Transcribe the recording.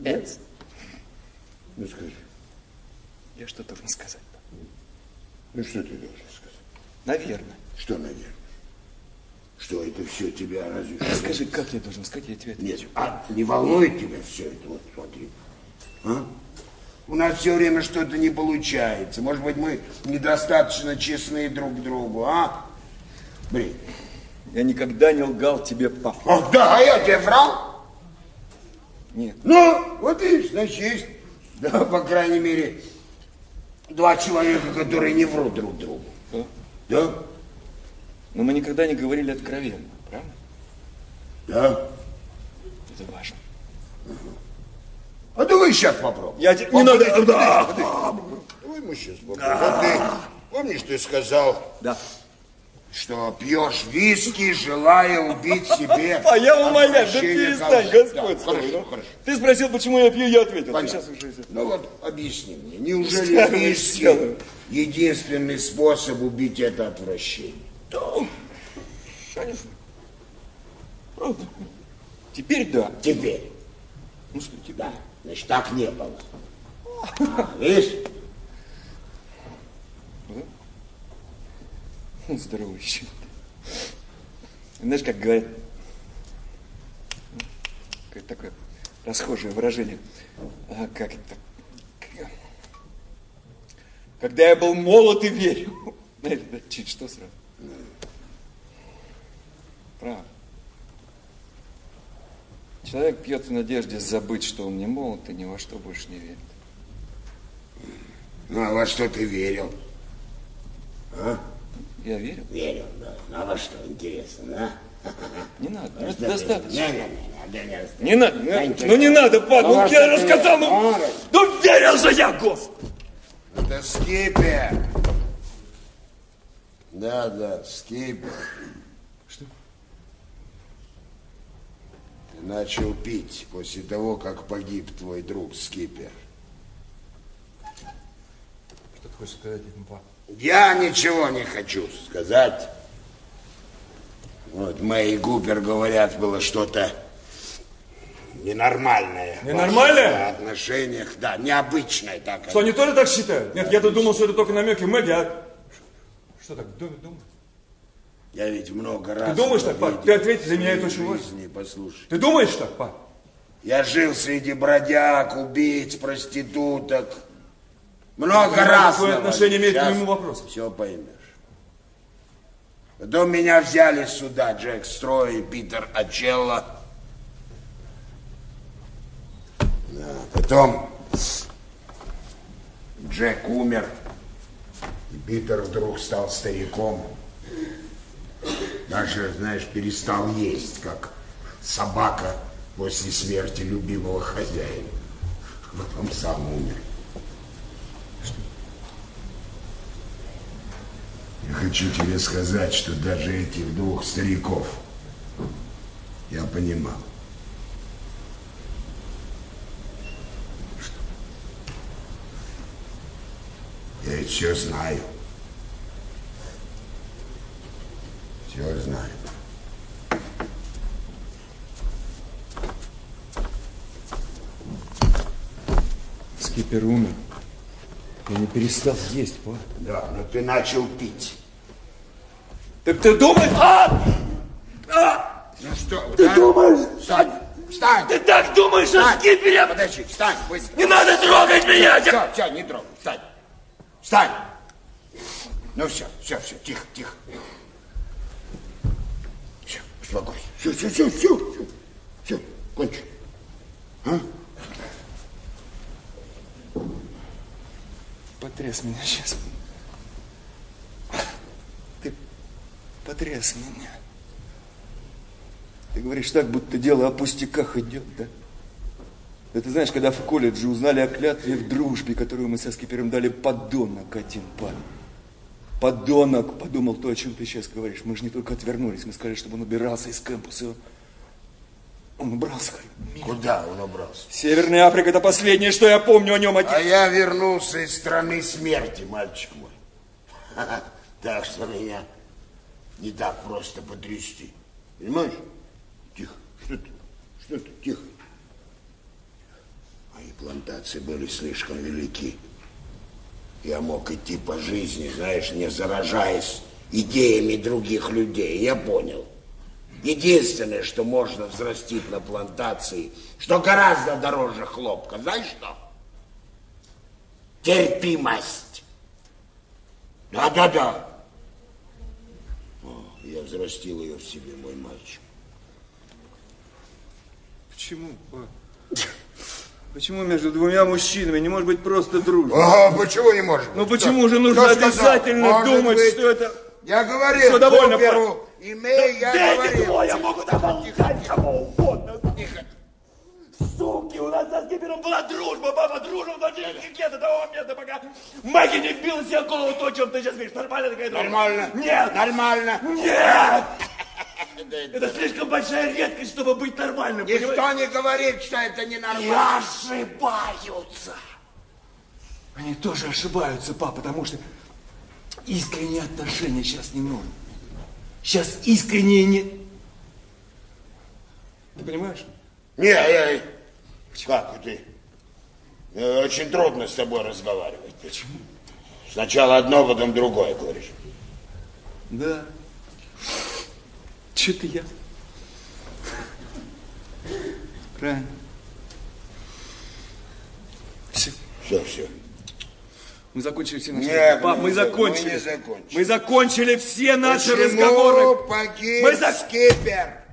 Эц. Ну скажи. Я что должен сказать? Ну что ты должен сказать? Наверное. Что наверное? Что это все тебя разве что... Скажи, как я должен сказать, я тебе отвечу. Нет, не волнует тебя все это? Вот смотри. А? У нас все время что-то не получается. Может быть, мы недостаточно честны друг к другу, а? Блин. Я никогда не лгал тебе, папа. Ах, да, а я тебе врал? Нет. Ну, вот видишь, значит, есть, да, по крайней мере, два человека, которые не врут друг другу. Да? Да? Но мы никогда не говорили откровенно, правда? Да. Это важно. А давай сейчас попробуем. Я тебе... Не надо... Давай мы сейчас попробуем. Вот ты помнишь, ты сказал... Да. Что пьешь виски, желая убить себе... А я умоляю, да перестань, Господь. Да, хорошо, хорошо. Ты спросил, почему я пью, я ответил. Понятно. Ты сейчас уже... Ну вот, объясни мне, неужели виски единственный способ убить это отвращение? Да, конечно. Правда. Теперь да. Теперь. Ну что, теперь? Да, значит, так не было. Видишь? Здорово еще. Знаешь, как говорят, какое-то такое расхожее выражение. Как это? Когда я был молод и верю. Знаешь, да, чуть что сразу. Правда. Человек пьет в надежде забыть, что он не молод и ни во что больше не верит. Ну, а во что ты верил? А? Я верю? Верил, да. А во что, интересно, да? Не надо, ну, это достаточно. Не надо. Ну не надо, пап, ну я рассказал, ну верил же я, Господи! Это скипер. Да, скипер. Что? Ты начал пить после того, как погиб твой друг Скипер. Что ты хочешь сказать этим, пап? Я ничего не хочу сказать. Вот Мэй и Гупер говорят, было что-то ненормальное. Ненормальное? В отношениях, да, необычное. Так. Что, они тоже так считают? Нет, я-то думал, что это только намеки Мэгги, а... Что так, думаешь? Я ведь много раз... Ты думаешь так, пап? Ты ответь, для меня это очень важно. Послушай. Ты думаешь так, пап? Я жил среди бродяг, убийц, проституток. Много раз. Какое отношение имеет к моему вопросу? Все поймешь. Потом меня взяли сюда Джек Строй и Питер Ачелло. Да, потом Джек умер, и Питер вдруг стал стариком. Даже, знаешь, перестал есть, как собака после смерти любимого хозяина. Потом сам умер. Я хочу тебе сказать, что даже этих двух стариков я понимал. Я ведь все знаю. Все знаю. Скипер умер. Я не перестал есть, пап. Да, но ты начал пить. Так ты думаешь... Ну что? Ты думаешь... Встань! Встань! Ты так думаешь о Скипере? Подожди, встань, быстро. Не надо трогать меня! Все, не трогай, встань. Встань! Ну все, тихо. Все, успокойся. Все, кончи. А? Потряс меня сейчас. Ты потряс меня. Ты говоришь так, будто дело о пустяках идет, да? Да ты знаешь, когда в колледже узнали о клятве в дружбе, которую мы со Скипером дали, подонок один, подонок, подумал то, о чем ты сейчас говоришь. Мы же не только отвернулись, мы сказали, чтобы он убирался из кампуса. Он убрался. Куда он убрался? Северная Африка — это последнее, что я помню о нем. А я вернулся из страны смерти, мальчик мой. Так что меня не так просто потрясти. Понимаешь? Тихо. Что ты? Тихо. плантации были слишком велики. Я мог идти по жизни, знаешь, не заражаясь идеями других людей. Я понял. Единственное, что можно взрастить на плантации, что гораздо дороже хлопка, знаешь что? Терпимость. Да. Я взрастил ее в себе, мой мальчик. Почему, пап? Почему между двумя мужчинами не может быть просто дружба? Ага, почему не может быть? Ну почему же нужно обязательно думать, что это... Я говорил, все довольно, Куперу, имей, я говорил. Я могу помолчать кому угодно. Суки, у нас с Купером была дружба, папа, дружба в начале до того момента, пока Мэгги не вбила себе в голову то, о чем ты сейчас говоришь. Нормально такая дружба? Нормально. Нет. Нормально. Нет. Это слишком большая редкость, чтобы быть нормальным. Никто не говорит, что это ненормально. Ошибаются. Они тоже ошибаются, пап, потому что искренние отношения сейчас не нужны. Сейчас искренние не... Ты понимаешь? Не, как ты? Очень трудно с тобой разговаривать. Почему? Сначала одно, потом другое говоришь. Да. Что-то я... Правильно. Все. Все. Мы закончили все наши Нет, разговоры. Пап, мы закончили. Мы не закончили. Мы закончили все наши Почему разговоры. погиб Скипер?